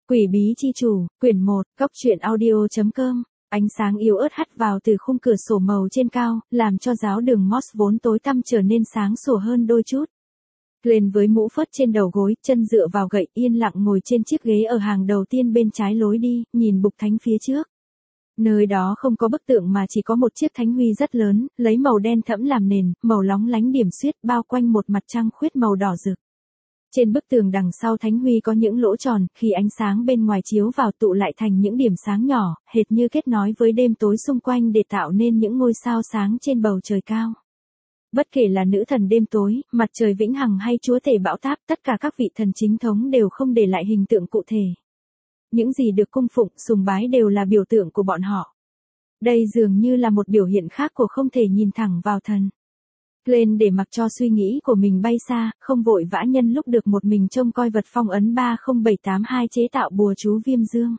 Quỷ bí chi chủ, quyển 1, góc truyện audio.com. Ánh sáng yếu ớt hắt vào từ khung cửa sổ màu trên cao, làm cho giáo đường Moss vốn tối tăm trở nên sáng sủa hơn đôi chút. Lên với mũ phớt trên đầu gối, chân dựa vào gậy, yên lặng ngồi trên chiếc ghế ở hàng đầu tiên bên trái lối đi, nhìn bục thánh phía trước. Nơi đó không có bức tượng mà chỉ có một chiếc thánh huy rất lớn, lấy màu đen thẫm làm nền, màu lóng lánh điểm xuyết bao quanh một mặt trăng khuyết màu đỏ rực. Trên bức tường đằng sau thánh huy có những lỗ tròn, khi ánh sáng bên ngoài chiếu vào tụ lại thành những điểm sáng nhỏ, hệt như kết nối với đêm tối xung quanh để tạo nên những ngôi sao sáng trên bầu trời cao. Bất kể là nữ thần đêm tối, mặt trời vĩnh hằng hay chúa tể bão táp, tất cả các vị thần chính thống đều không để lại hình tượng cụ thể. Những gì được cung phụng, sùng bái đều là biểu tượng của bọn họ. Đây dường như là một biểu hiện khác của không thể nhìn thẳng vào thần. Lên để mặc cho suy nghĩ của mình bay xa, không vội vã nhân lúc được một mình trông coi vật phong ấn 30782 chế tạo bùa chú viêm dương.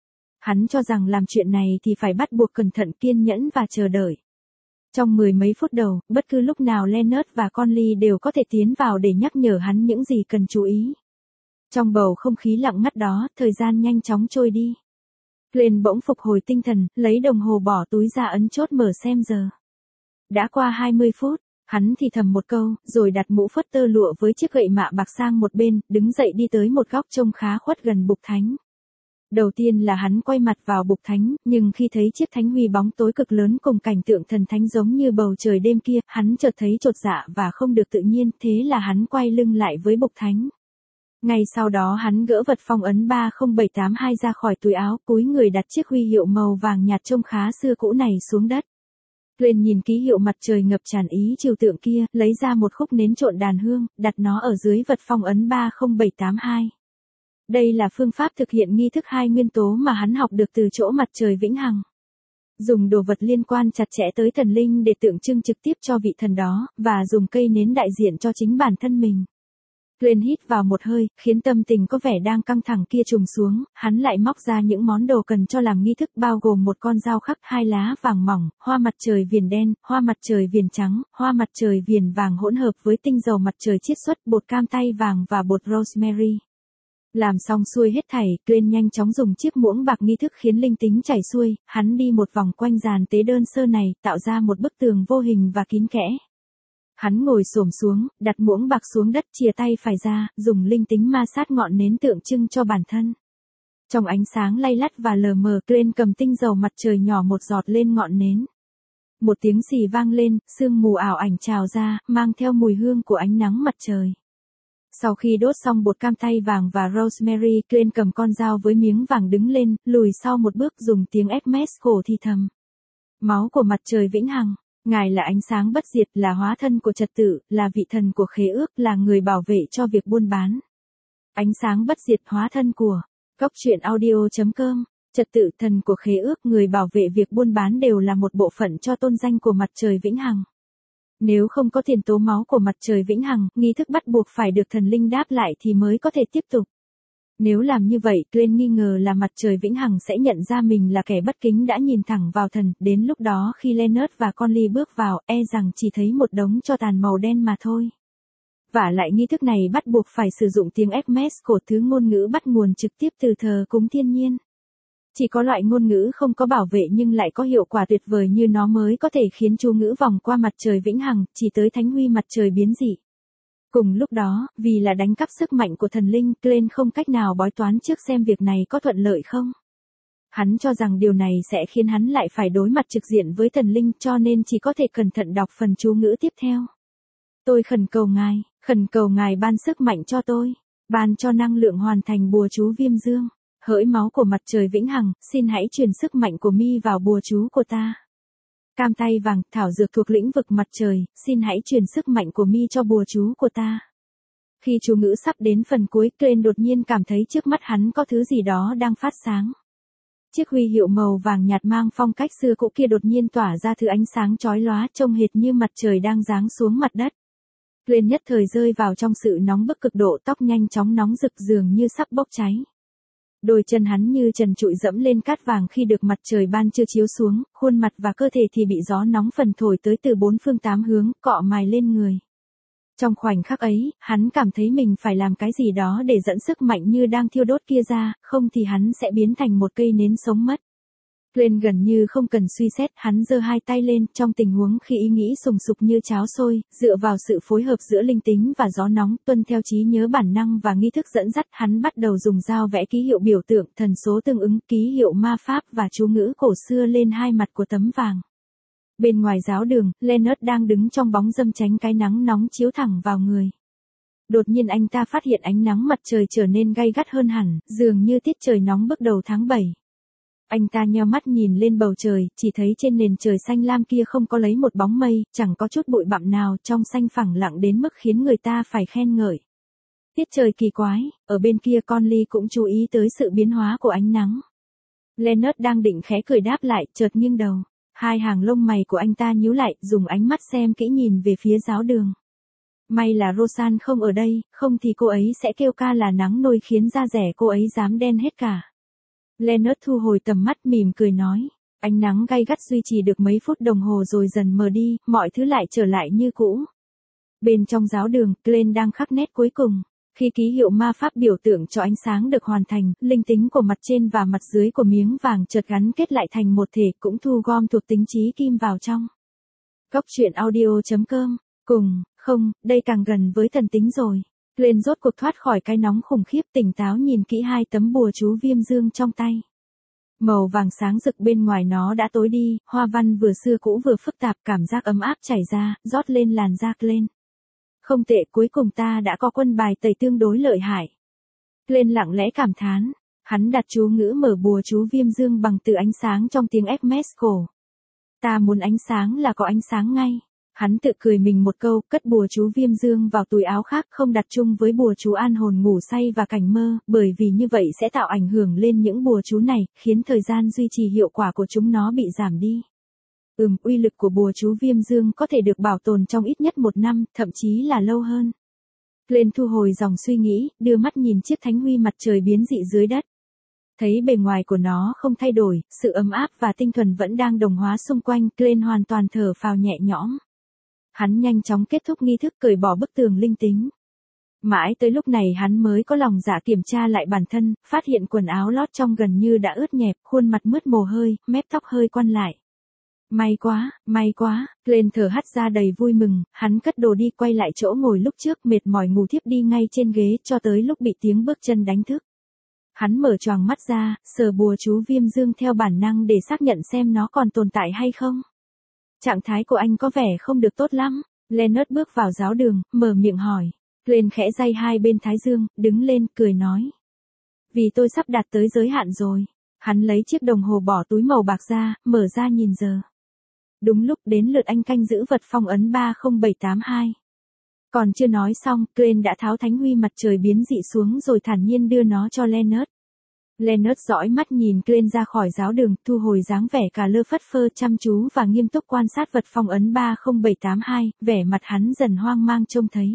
Hắn cho rằng làm chuyện này thì phải bắt buộc cẩn thận kiên nhẫn và chờ đợi. Trong mười mấy phút đầu, bất cứ lúc nào Leonard và Conley đều có thể tiến vào để nhắc nhở hắn những gì cần chú ý. Trong bầu không khí lặng ngắt đó, thời gian nhanh chóng trôi đi. Lên bỗng phục hồi tinh thần, lấy đồng hồ bỏ túi ra ấn chốt mở xem giờ. Đã qua 20 phút. Hắn thì thầm một câu, rồi đặt mũ phớt tơ lụa với chiếc gậy mạ bạc sang một bên, đứng dậy đi tới một góc trông khá khuất gần bục thánh. Đầu tiên là hắn quay mặt vào bục thánh, nhưng khi thấy chiếc thánh huy bóng tối cực lớn cùng cảnh tượng thần thánh giống như bầu trời đêm kia, hắn chợt thấy chột dạ và không được tự nhiên, thế là hắn quay lưng lại với bục thánh. Ngay sau đó hắn gỡ vật phong ấn 30782 ra khỏi túi áo, cúi người đặt chiếc huy hiệu màu vàng nhạt trông khá xưa cũ này xuống đất. Lên nhìn ký hiệu mặt trời ngập tràn ý trừu tượng kia, lấy ra một khúc nến trộn đàn hương, đặt nó ở dưới vật phong ấn 30782. Đây là phương pháp thực hiện nghi thức hai nguyên tố mà hắn học được từ chỗ mặt trời vĩnh hằng. Dùng đồ vật liên quan chặt chẽ tới thần linh để tượng trưng trực tiếp cho vị thần đó, và dùng cây nến đại diện cho chính bản thân mình. Lên hít vào một hơi, khiến tâm tình có vẻ đang căng thẳng kia trùng xuống, hắn lại móc ra những món đồ cần cho làm nghi thức bao gồm một con dao khắc, hai lá vàng mỏng, hoa mặt trời viền đen, hoa mặt trời viền trắng, hoa mặt trời viền vàng hỗn hợp với tinh dầu mặt trời chiết xuất, bột cam tay vàng và bột rosemary. Làm xong xuôi hết thảy, Glenn nhanh chóng dùng chiếc muỗng bạc nghi thức khiến linh tính chảy xuôi, hắn đi một vòng quanh giàn tế đơn sơ này, tạo ra một bức tường vô hình và kín kẽ. Hắn ngồi xổm xuống, đặt muỗng bạc xuống đất, chìa tay phải ra, dùng linh tính ma sát ngọn nến tượng trưng cho bản thân. Trong ánh sáng lay lắt và lờ mờ, Glenn cầm tinh dầu mặt trời nhỏ một giọt lên ngọn nến. Một tiếng xì vang lên, sương mù ảo ảnh trào ra, mang theo mùi hương của ánh nắng mặt trời. Sau khi đốt xong bột cam tay vàng và rosemary, Glenn cầm con dao với miếng vàng đứng lên, lùi sau một bước, dùng tiếng Hermes cổ thì thầm. Máu của mặt trời vĩnh hằng. Ngài là ánh sáng bất diệt, là hóa thân của trật tự, là vị thần của khế ước, là người bảo vệ cho việc buôn bán. Ánh sáng bất diệt, hóa thân của góc truyện audio.com. Trật tự, thần của khế ước, người bảo vệ việc buôn bán đều là một bộ phận cho tôn danh của mặt trời vĩnh hằng. Nếu không có tiền tố máu của mặt trời vĩnh hằng, nghi thức bắt buộc phải được thần linh đáp lại thì mới có thể tiếp tục. Nếu làm như vậy, Glenn nghi ngờ là mặt trời vĩnh hằng sẽ nhận ra mình là kẻ bất kính đã nhìn thẳng vào thần, đến lúc đó khi Leonard và Conley bước vào, rằng chỉ thấy một đống tro tàn màu đen mà thôi. Vả lại nghi thức này bắt buộc phải sử dụng tiếng Hermes cổ, thứ ngôn ngữ bắt nguồn trực tiếp từ thờ cúng thiên nhiên. Chỉ có loại ngôn ngữ không có bảo vệ nhưng lại có hiệu quả tuyệt vời như nó mới có thể khiến chú ngữ vòng qua mặt trời vĩnh hằng, chỉ tới thánh huy mặt trời biến dị. Cùng lúc đó, vì là đánh cắp sức mạnh của thần linh, Glenn không cách nào bói toán trước xem việc này có thuận lợi không. Hắn cho rằng điều này sẽ khiến hắn lại phải đối mặt trực diện với thần linh, cho nên chỉ có thể cẩn thận đọc phần chú ngữ tiếp theo. Tôi khẩn cầu ngài ban sức mạnh cho tôi, ban cho năng lượng hoàn thành bùa chú viêm dương. Hỡi máu của mặt trời vĩnh hằng, xin hãy truyền sức mạnh của mi vào bùa chú của ta. Cam tay vàng, thảo dược thuộc lĩnh vực mặt trời, xin hãy truyền sức mạnh của mi cho bùa chú của ta. Khi chú ngữ sắp đến phần cuối, Glenn đột nhiên cảm thấy trước mắt hắn có thứ gì đó đang phát sáng. Chiếc huy hiệu màu vàng nhạt mang phong cách xưa cũ kia đột nhiên tỏa ra thứ ánh sáng chói lóa, trông hệt như mặt trời đang giáng xuống mặt đất. Glenn nhất thời rơi vào trong sự nóng bức cực độ, tóc nhanh chóng nóng rực dường như sắp bốc cháy. Đôi chân hắn như trần trụi dẫm lên cát vàng khi được mặt trời ban trưa chiếu xuống, khuôn mặt và cơ thể thì bị gió nóng phần thổi tới từ bốn phương tám hướng, cọ mài lên người. Trong khoảnh khắc ấy, hắn cảm thấy mình phải làm cái gì đó để dẫn sức mạnh như đang thiêu đốt kia ra, không thì hắn sẽ biến thành một cây nến sống mất. Glenn gần như không cần suy xét, hắn giơ hai tay lên, trong tình huống khi ý nghĩ sùng sục như cháo sôi, dựa vào sự phối hợp giữa linh tính và gió nóng, tuân theo trí nhớ bản năng và nghi thức dẫn dắt, hắn bắt đầu dùng dao vẽ ký hiệu biểu tượng, thần số tương ứng, ký hiệu ma pháp và chú ngữ cổ xưa lên hai mặt của tấm vàng. Bên ngoài giáo đường, Leonard đang đứng trong bóng râm tránh cái nắng nóng chiếu thẳng vào người. Đột nhiên anh ta phát hiện ánh nắng mặt trời trở nên gay gắt hơn hẳn, dường như tiết trời nóng bước đầu tháng 7. Anh ta nheo mắt nhìn lên bầu trời, chỉ thấy trên nền trời xanh lam kia không có lấy một bóng mây, chẳng có chút bụi bặm nào, trong xanh phẳng lặng đến mức khiến người ta phải khen ngợi. Tiết trời kỳ quái, ở bên kia Conley cũng chú ý tới sự biến hóa của ánh nắng. Leonard đang định khẽ cười đáp lại, chợt nghiêng đầu. Hai hàng lông mày của anh ta nhíu lại, dùng ánh mắt xem kỹ nhìn về phía giáo đường. May là Roseanne không ở đây, không thì cô ấy sẽ kêu ca là nắng nôi khiến da rẻ cô ấy dám đen hết cả. Leonard thu hồi tầm mắt mỉm cười nói. Ánh nắng gay gắt duy trì được mấy phút đồng hồ rồi dần mờ đi, mọi thứ lại trở lại như cũ. Bên trong giáo đường, Glenn đang khắc nét cuối cùng. Khi ký hiệu ma pháp biểu tượng cho ánh sáng được hoàn thành, linh tính của mặt trên và mặt dưới của miếng vàng chợt gắn kết lại thành một thể, cũng thu gom thuộc tính trí kim vào trong. Góc truyện audio.com. Cùng, không, đây càng gần với thần tính rồi. Glenn rốt cuộc thoát khỏi cái nóng khủng khiếp, tỉnh táo nhìn kỹ hai tấm bùa chú viêm dương trong tay. Màu vàng sáng rực bên ngoài nó đã tối đi, hoa văn vừa xưa cũ vừa phức tạp, cảm giác ấm áp chảy ra, rót lên làn da Glenn. Không tệ, cuối cùng ta đã có quân bài tẩy tương đối lợi hại. Glenn lặng lẽ cảm thán. Hắn đặt chú ngữ mở bùa chú viêm dương bằng từ ánh sáng trong tiếng Hermes cổ. Ta muốn ánh sáng là có ánh sáng ngay. Hắn tự cười mình một câu, cất bùa chú viêm dương vào túi áo khác, không đặt chung với bùa chú an hồn ngủ say và cảnh mơ, bởi vì như vậy sẽ tạo ảnh hưởng lên những bùa chú này, khiến thời gian duy trì hiệu quả của chúng nó bị giảm đi. Uy lực của bùa chú viêm dương có thể được bảo tồn trong ít nhất 1 năm, thậm chí là lâu hơn. Glenn thu hồi dòng suy nghĩ, đưa mắt nhìn chiếc thánh huy mặt trời biến dị dưới đất. Thấy bề ngoài của nó không thay đổi, sự ấm áp và tinh thuần vẫn đang đồng hóa xung quanh, Glenn hoàn toàn thở phào nhẹ nhõm. Hắn nhanh chóng kết thúc nghi thức cởi bỏ bức tường linh tính. Mãi tới lúc này hắn mới có lòng dạ kiểm tra lại bản thân, phát hiện quần áo lót trong gần như đã ướt nhẹp, khuôn mặt mướt mồ hôi, mép tóc hơi quăn lại. May quá, Glenn thở hắt ra đầy vui mừng, hắn cất đồ đi quay lại chỗ ngồi lúc trước, mệt mỏi ngủ thiếp đi ngay trên ghế cho tới lúc bị tiếng bước chân đánh thức. Hắn mở choàng mắt ra, sờ bùa chú viêm dương theo bản năng để xác nhận xem nó còn tồn tại hay không. Trạng thái của anh có vẻ không được tốt lắm. Leonard bước vào giáo đường, mở miệng hỏi. Glenn khẽ day hai bên thái dương, đứng lên, cười nói. Vì tôi sắp đạt tới giới hạn rồi. Hắn lấy chiếc đồng hồ bỏ túi màu bạc ra, mở ra nhìn giờ. Đúng lúc đến lượt anh canh giữ vật phong ấn 30782. Còn chưa nói xong, Glenn đã tháo thánh huy mặt trời biến dị xuống rồi thản nhiên đưa nó cho Leonard. Leonard dõi mắt nhìn Glenn ra khỏi giáo đường, thu hồi dáng vẻ cà lơ phất phơ, chăm chú và nghiêm túc quan sát vật phong ấn 30782, vẻ mặt hắn dần hoang mang trông thấy.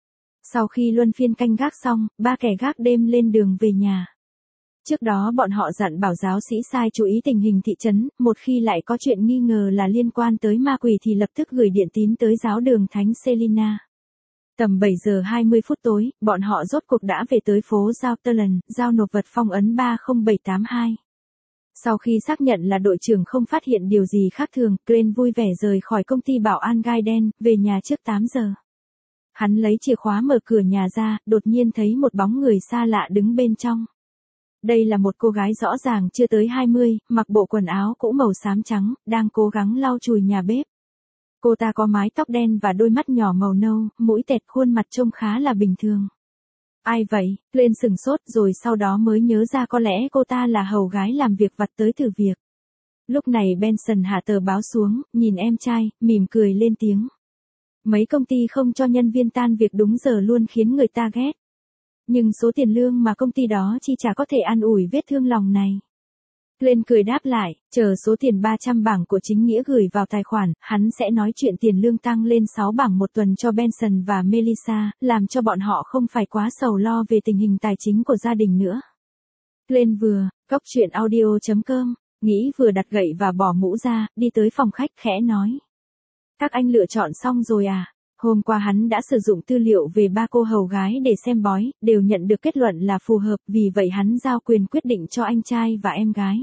Sau khi luân phiên canh gác xong, 3 kẻ gác đêm lên đường về nhà. Trước đó bọn họ dặn bảo giáo sĩ sai chú ý tình hình thị trấn, một khi lại có chuyện nghi ngờ là liên quan tới ma quỷ thì lập tức gửi điện tín tới giáo đường Thánh Selina. Tầm 7 giờ 20 phút tối, bọn họ rốt cuộc đã về tới phố Zauterland, giao nộp vật phong ấn 30782. Sau khi xác nhận là đội trưởng không phát hiện điều gì khác thường, Glenn vui vẻ rời khỏi công ty bảo an gai đen, về nhà trước 8 giờ. Hắn lấy chìa khóa mở cửa nhà ra, đột nhiên thấy một bóng người xa lạ đứng bên trong. Đây là một cô gái rõ ràng chưa tới 20, mặc bộ quần áo cũ màu xám trắng, đang cố gắng lau chùi nhà bếp. Cô ta có mái tóc đen và đôi mắt nhỏ màu nâu, mũi tẹt, khuôn mặt trông khá là bình thường. Ai vậy? Glenn sừng sốt rồi sau đó mới nhớ ra có lẽ cô ta là hầu gái làm việc vặt tới thử việc. Lúc này Benson hạ tờ báo xuống, nhìn em trai, mỉm cười lên tiếng. Mấy công ty không cho nhân viên tan việc đúng giờ luôn khiến người ta ghét. Nhưng số tiền lương mà công ty đó chi trả có thể an ủi vết thương lòng này. Glenn cười đáp lại, chờ số tiền 300 bảng của chính nghĩa gửi vào tài khoản, hắn sẽ nói chuyện tiền lương tăng lên 6 bảng một tuần cho Benson và Melissa, làm cho bọn họ không phải quá sầu lo về tình hình tài chính của gia đình nữa. Glenn vừa, góc truyện audio.com, nghĩ vừa đặt gậy và bỏ mũ ra, đi tới phòng khách khẽ nói. Các anh lựa chọn xong rồi à? Hôm qua hắn đã sử dụng tư liệu về 3 cô hầu gái để xem bói, đều nhận được kết luận là phù hợp, vì vậy hắn giao quyền quyết định cho anh trai và em gái.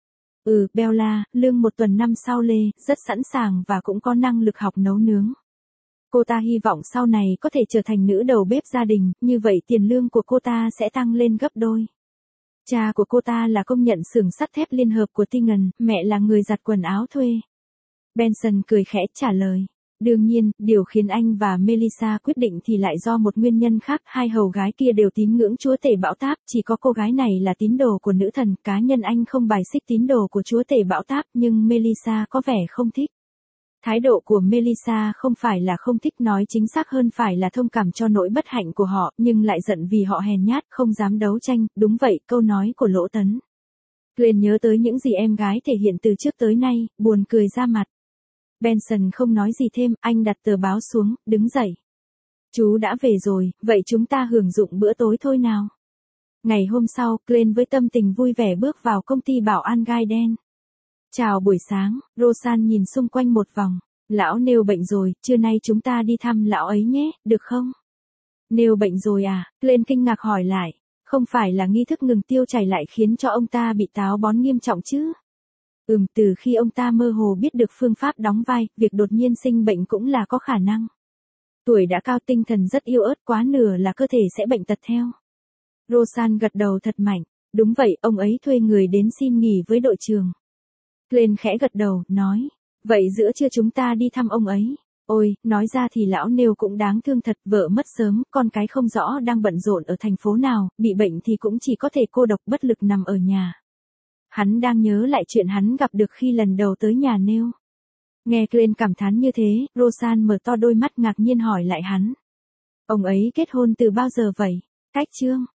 Bella, lương 1 tuần năm sau lê, rất sẵn sàng và cũng có năng lực học nấu nướng. Cô ta hy vọng sau này có thể trở thành nữ đầu bếp gia đình, như vậy tiền lương của cô ta sẽ tăng lên gấp đôi. Cha của cô ta là công nhận xưởng sắt thép liên hợp của Tingen, mẹ là người giặt quần áo thuê. Benson cười khẽ trả lời. Đương nhiên, điều khiến anh và Melissa quyết định thì lại do một nguyên nhân khác, hai hầu gái kia đều tín ngưỡng chúa tể bão táp, chỉ có cô gái này là tín đồ của nữ thần, cá nhân anh không bài xích tín đồ của chúa tể bão táp, nhưng Melissa có vẻ không thích. Thái độ của Melissa không phải là không thích, nói chính xác hơn phải là thông cảm cho nỗi bất hạnh của họ, nhưng lại giận vì họ hèn nhát, không dám đấu tranh, đúng vậy, câu nói của Lỗ Tấn. Glenn nhớ tới những gì em gái thể hiện từ trước tới nay, buồn cười ra mặt. Benson không nói gì thêm, anh đặt tờ báo xuống, đứng dậy. Chú đã về rồi, vậy chúng ta hưởng dụng bữa tối thôi nào. Ngày hôm sau, Glenn với tâm tình vui vẻ bước vào công ty bảo an gai đen. Chào buổi sáng, Roseanne nhìn xung quanh một vòng. Lão Neil bệnh rồi, trưa nay chúng ta đi thăm lão ấy nhé, được không? Neil bệnh rồi à? Glenn kinh ngạc hỏi lại. Không phải là nghi thức ngừng tiêu chảy lại khiến cho ông ta bị táo bón nghiêm trọng chứ? Từ khi ông ta mơ hồ biết được phương pháp đóng vai, việc đột nhiên sinh bệnh cũng là có khả năng. Tuổi đã cao, tinh thần rất yếu ớt, quá nửa là cơ thể sẽ bệnh tật theo. Roseanne gật đầu thật mạnh. Đúng vậy, ông ấy thuê người đến xin nghỉ với đội trưởng. Glenn khẽ gật đầu, nói. Vậy giữa trưa chúng ta đi thăm ông ấy. Ôi, nói ra thì lão Neil cũng đáng thương thật, vợ mất sớm, con cái không rõ đang bận rộn ở thành phố nào, bị bệnh thì cũng chỉ có thể cô độc bất lực nằm ở nhà. Hắn đang nhớ lại chuyện hắn gặp được khi lần đầu tới nhà Neil. Nghe Glenn cảm thán như thế, Roseanne mở to đôi mắt ngạc nhiên hỏi lại hắn. Ông ấy kết hôn từ bao giờ vậy? Cách chương